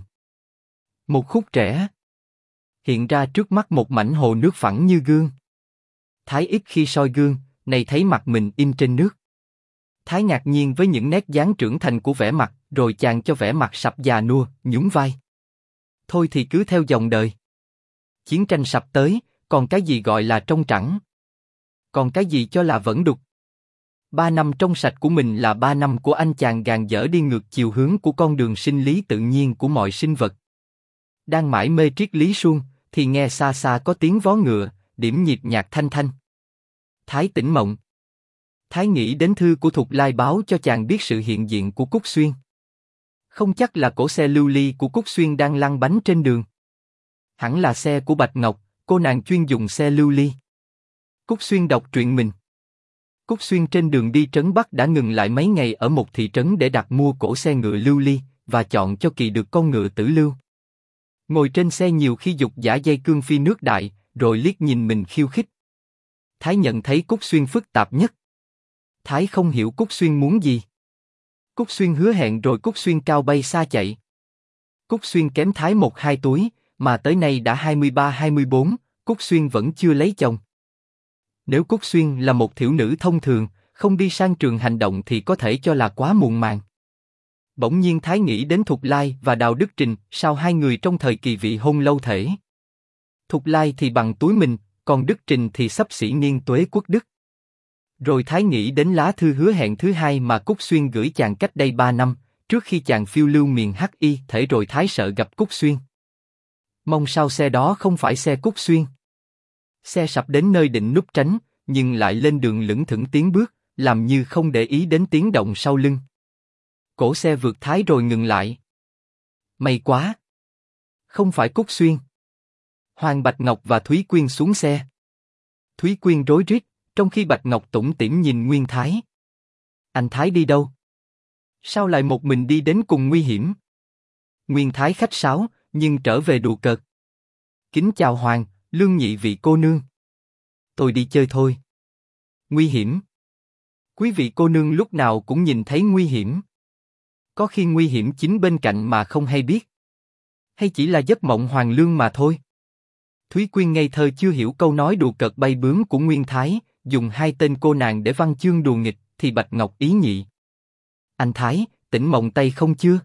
Một khúc rẽ. Hiện ra trước mắt một mảnh hồ nước phẳng như gương. Thái ít khi soi gương, này thấy mặt mình in trên nước. Thái ngạc nhiên với những nét dáng trưởng thành của vẻ mặt, rồi chàng cho vẻ mặt sập già nua, nhún vai. Thôi thì cứ theo dòng đời. Chiến tranh sắp tới, còn cái gì gọi là trong trẳng? Còn cái gì cho là vẫn đục? 3 năm trong sạch của mình là 3 năm của anh chàng gàn dở đi ngược chiều hướng của con đường sinh lý tự nhiên của mọi sinh vật. Đang mải mê triết lý suông, thì nghe xa xa có tiếng vó ngựa, điểm nhịp nhạc thanh thanh. Thái tỉnh mộng. Thái nghĩ đến thư của Thục Lai báo cho chàng biết sự hiện diện của Cúc Xuyên. Không chắc là cỗ xe lưu ly của Cúc Xuyên đang lăn bánh trên đường. Hẳn là xe của Bạch Ngọc, cô nàng chuyên dùng xe lưu ly. Cúc Xuyên đọc truyện mình. Cúc Xuyên trên đường đi trấn Bắc đã ngừng lại mấy ngày ở một thị trấn để đặt mua cỗ xe ngựa lưu ly, và chọn cho kỳ được con ngựa tử lưu. Ngồi trên xe nhiều khi giục giả dây cương phi nước đại, rồi liếc nhìn mình khiêu khích. Thái nhận thấy Cúc Xuyên phức tạp nhất. Thái không hiểu Cúc Xuyên muốn gì. Cúc Xuyên hứa hẹn rồi Cúc Xuyên cao bay xa chạy. Cúc Xuyên kém Thái 1-2 tuổi, mà tới nay đã 23-24, Cúc Xuyên vẫn chưa lấy chồng. Nếu Cúc Xuyên là một thiểu nữ thông thường, không đi sang trường hành động thì có thể cho là quá muộn màng. Bỗng nhiên Thái nghĩ đến Thục Lai và Đào Đức Trình, sao hai người trong thời kỳ vị hôn lâu thể. Thục Lai thì bằng túi mình, còn Đức Trình thì xấp xỉ niên tuế Quốc Đức. Rồi Thái nghĩ đến lá thư hứa hẹn thứ hai mà Cúc Xuyên gửi chàng cách đây 3 năm, trước khi chàng phiêu lưu miền Hi, thể rồi Thái sợ gặp Cúc Xuyên. Mong sao xe đó không phải xe Cúc Xuyên. Xe sắp đến nơi định núp tránh, nhưng lại lên đường lững thững tiến bước, làm như không để ý đến tiếng động sau lưng. Cổ xe vượt Thái rồi ngừng lại. May quá! Không phải Cúc Xuyên. Hoàng Bạch Ngọc và Thúy Quyên xuống xe. Thúy Quyên rối rít, trong khi Bạch Ngọc tủm tỉm nhìn Nguyên Thái. Anh Thái đi đâu? Sao lại một mình đi đến cùng nguy hiểm? Nguyên Thái khách sáo, nhưng trở về đùa cợt. Kính chào Hoàng, Lương nhị vị cô nương. Tôi đi chơi thôi. Nguy hiểm. Quý vị cô nương lúc nào cũng nhìn thấy nguy hiểm. Có khi nguy hiểm chính bên cạnh mà không hay biết. Hay chỉ là giấc mộng hoàn lương mà thôi. Thúy Quyên ngây thơ chưa hiểu câu nói đùa cợt bay bướm của Nguyên Thái, dùng hai tên cô nàng để văn chương đùa nghịch, thì Bạch Ngọc ý nhị. Anh Thái, tỉnh mộng Tây không chưa?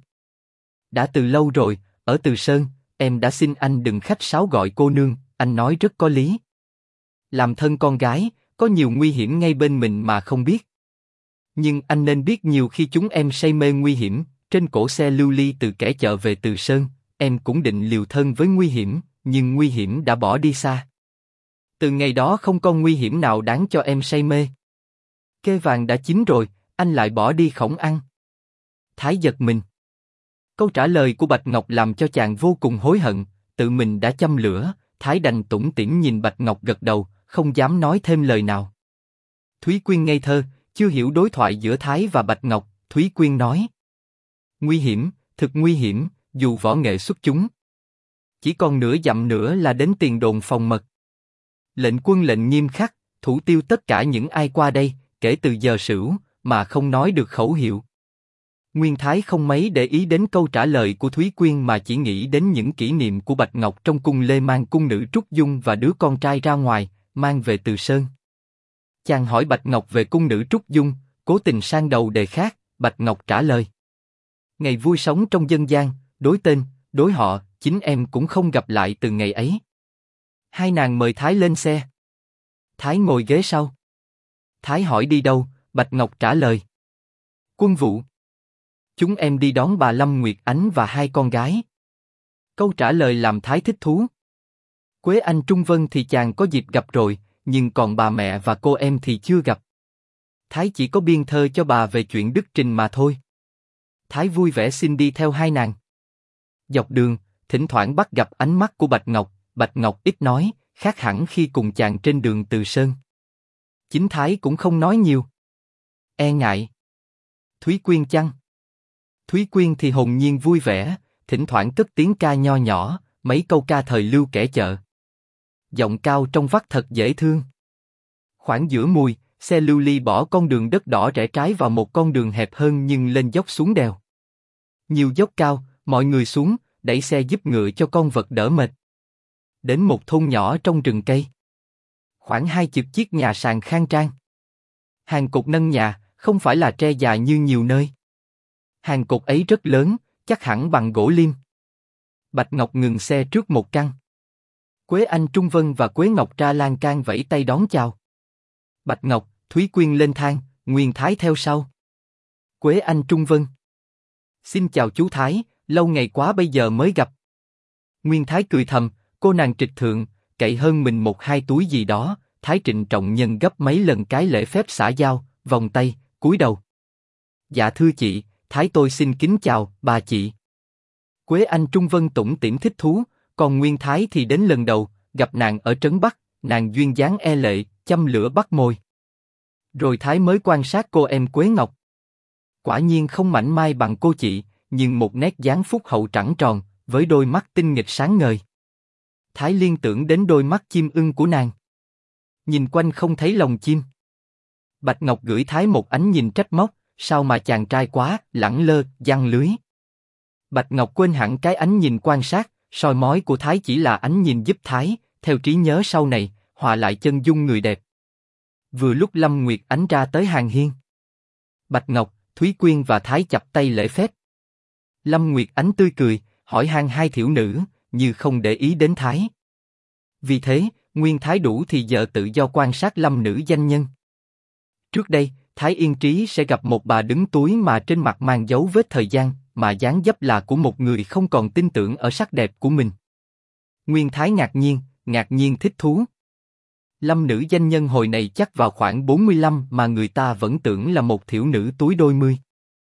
Đã từ lâu rồi, ở Từ Sơn, em đã xin anh đừng khách sáo gọi cô nương, anh nói rất có lý. Làm thân con gái, có nhiều nguy hiểm ngay bên mình mà không biết. Nhưng anh nên biết nhiều khi chúng em say mê nguy hiểm, trên cổ xe lưu ly từ kẻ chợ về Từ Sơn, em cũng định liều thân với nguy hiểm, nhưng nguy hiểm đã bỏ đi xa. Từ ngày đó không còn nguy hiểm nào đáng cho em say mê. Kê vàng đã chín rồi, anh lại bỏ đi khổng ăn. Thái giật mình. Câu trả lời của Bạch Ngọc làm cho chàng vô cùng hối hận, tự mình đã châm lửa, Thái đành tủm tỉm nhìn Bạch Ngọc gật đầu, không dám nói thêm lời nào. Thúy Quyên ngây thơ, chưa hiểu đối thoại giữa Thái và Bạch Ngọc, Thúy Quyên nói. Nguy hiểm, thực nguy hiểm, dù võ nghệ xuất chúng. Chỉ còn nửa dặm nữa là đến tiền đồn phòng mật. Lệnh quân lệnh nghiêm khắc, thủ tiêu tất cả những ai qua đây, kể từ giờ sửu, mà không nói được khẩu hiệu. Nguyên Thái không mấy để ý đến câu trả lời của Thúy Quyên mà chỉ nghĩ đến những kỷ niệm của Bạch Ngọc trong cung Lê mang cung nữ Trúc Dung và đứa con trai ra ngoài, mang về Từ Sơn. Chàng hỏi Bạch Ngọc về cung nữ Trúc Dung, cố tình sang đầu đề khác, Bạch Ngọc trả lời. Ngày vui sống trong dân gian, đối tên, đối họ, chính em cũng không gặp lại từ ngày ấy. Hai nàng mời Thái lên xe. Thái ngồi ghế sau. Thái hỏi đi đâu, Bạch Ngọc trả lời. Quân vụ. Chúng em đi đón bà Lâm Nguyệt Ánh và hai con gái. Câu trả lời làm Thái thích thú. Quế Anh Trung Vân thì chàng có dịp gặp rồi, nhưng còn bà mẹ và cô em thì chưa gặp. Thái chỉ có biên thơ cho bà về chuyện Đức Trình mà thôi. Thái vui vẻ xin đi theo hai nàng. Dọc đường, thỉnh thoảng bắt gặp ánh mắt của Bạch Ngọc ít nói, khác hẳn khi cùng chàng trên đường Từ Sơn. Chính Thái cũng không nói nhiều. E ngại. Thúy Quyên chăng? Thúy Quyên thì hồn nhiên vui vẻ, thỉnh thoảng cất tiếng ca nho nhỏ, mấy câu ca thời lưu kẻ chợ. Giọng cao trong vắt thật dễ thương. Khoảng giữa mùi, xe lưu ly bỏ con đường đất đỏ rẽ trái vào một con đường hẹp hơn nhưng lên dốc xuống đèo. Nhiều dốc cao, mọi người xuống, đẩy xe giúp ngựa cho con vật đỡ mệt. Đến một thôn nhỏ trong rừng cây. Khoảng 20 chiếc nhà sàn khang trang. Hàng cột nâng nhà, không phải là tre già như nhiều nơi. Hàng cột ấy rất lớn, chắc hẳn bằng gỗ liêm. Bạch Ngọc ngừng xe trước một căn. Quế Anh Trung Vân và Quế Ngọc ra lan can vẫy tay đón chào. Bạch Ngọc, Thúy Quyên lên thang, Nguyên Thái theo sau. Quế Anh Trung Vân. Xin chào chú Thái, lâu ngày quá bây giờ mới gặp. Nguyên Thái cười thầm, cô nàng trịch thượng, cậy hơn mình một hai túi gì đó. Thái trịnh trọng nhân gấp mấy lần cái lễ phép xã giao, vòng tay, cúi đầu. Dạ thưa chị, Thái tôi xin kính chào bà chị. Quế Anh Trung Vân tủm tỉm thích thú, còn Nguyên Thái thì đến lần đầu gặp nàng ở Trấn Bắc, nàng duyên dáng e lệ, châm lửa bắt môi. Rồi Thái mới quan sát cô em Quế Ngọc. Quả nhiên không mảnh mai bằng cô chị, nhưng một nét dáng phúc hậu trẳng tròn, với đôi mắt tinh nghịch sáng ngời. Thái liên tưởng đến đôi mắt chim ưng của nàng. Nhìn quanh không thấy lồng chim. Bạch Ngọc gửi Thái một ánh nhìn trách móc, sao mà chàng trai quá, lẳng lơ, giăng lưới. Bạch Ngọc quên hẳn cái ánh nhìn quan sát, soi mói của Thái chỉ là ánh nhìn giúp Thái, theo trí nhớ sau này, hòa lại chân dung người đẹp. Vừa lúc Lâm Nguyệt Ánh ra tới hàng hiên. Bạch Ngọc, Thúy Quyên và Thái chập tay lễ phép. Lâm Nguyệt Ánh tươi cười, hỏi han hai thiểu nữ, như không để ý đến Thái. Vì thế, Nguyên Thái đủ thì giờ tự do quan sát Lâm nữ danh nhân. Trước đây, Thái Yên Trí sẽ gặp một bà đứng túi mà trên mặt mang dấu vết thời gian, mà dáng dấp là của một người không còn tin tưởng ở sắc đẹp của mình. Nguyên Thái ngạc nhiên thích thú. Lâm nữ danh nhân hồi này chắc vào khoảng 45 mà người ta vẫn tưởng là một thiểu nữ túi đôi mươi.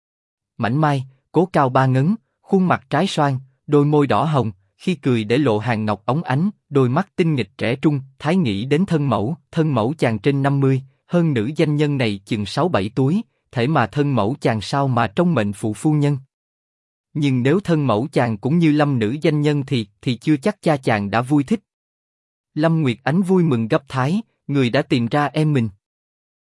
Mảnh mai, cố cao ba ngấn, khuôn mặt trái xoan, đôi môi đỏ hồng, khi cười để lộ hàng ngọc óng ánh, đôi mắt tinh nghịch trẻ trung. Thái nghĩ đến thân mẫu chàng trên 50, hơn nữ danh nhân này chừng 6-7 túi, thể mà thân mẫu chàng sao mà trông mệnh phụ phu nhân. Nhưng nếu thân mẫu chàng cũng như Lâm nữ danh nhân thì chưa chắc cha chàng đã vui thích. Lâm Nguyệt Ánh vui mừng gấp Thái, người đã tìm ra em mình.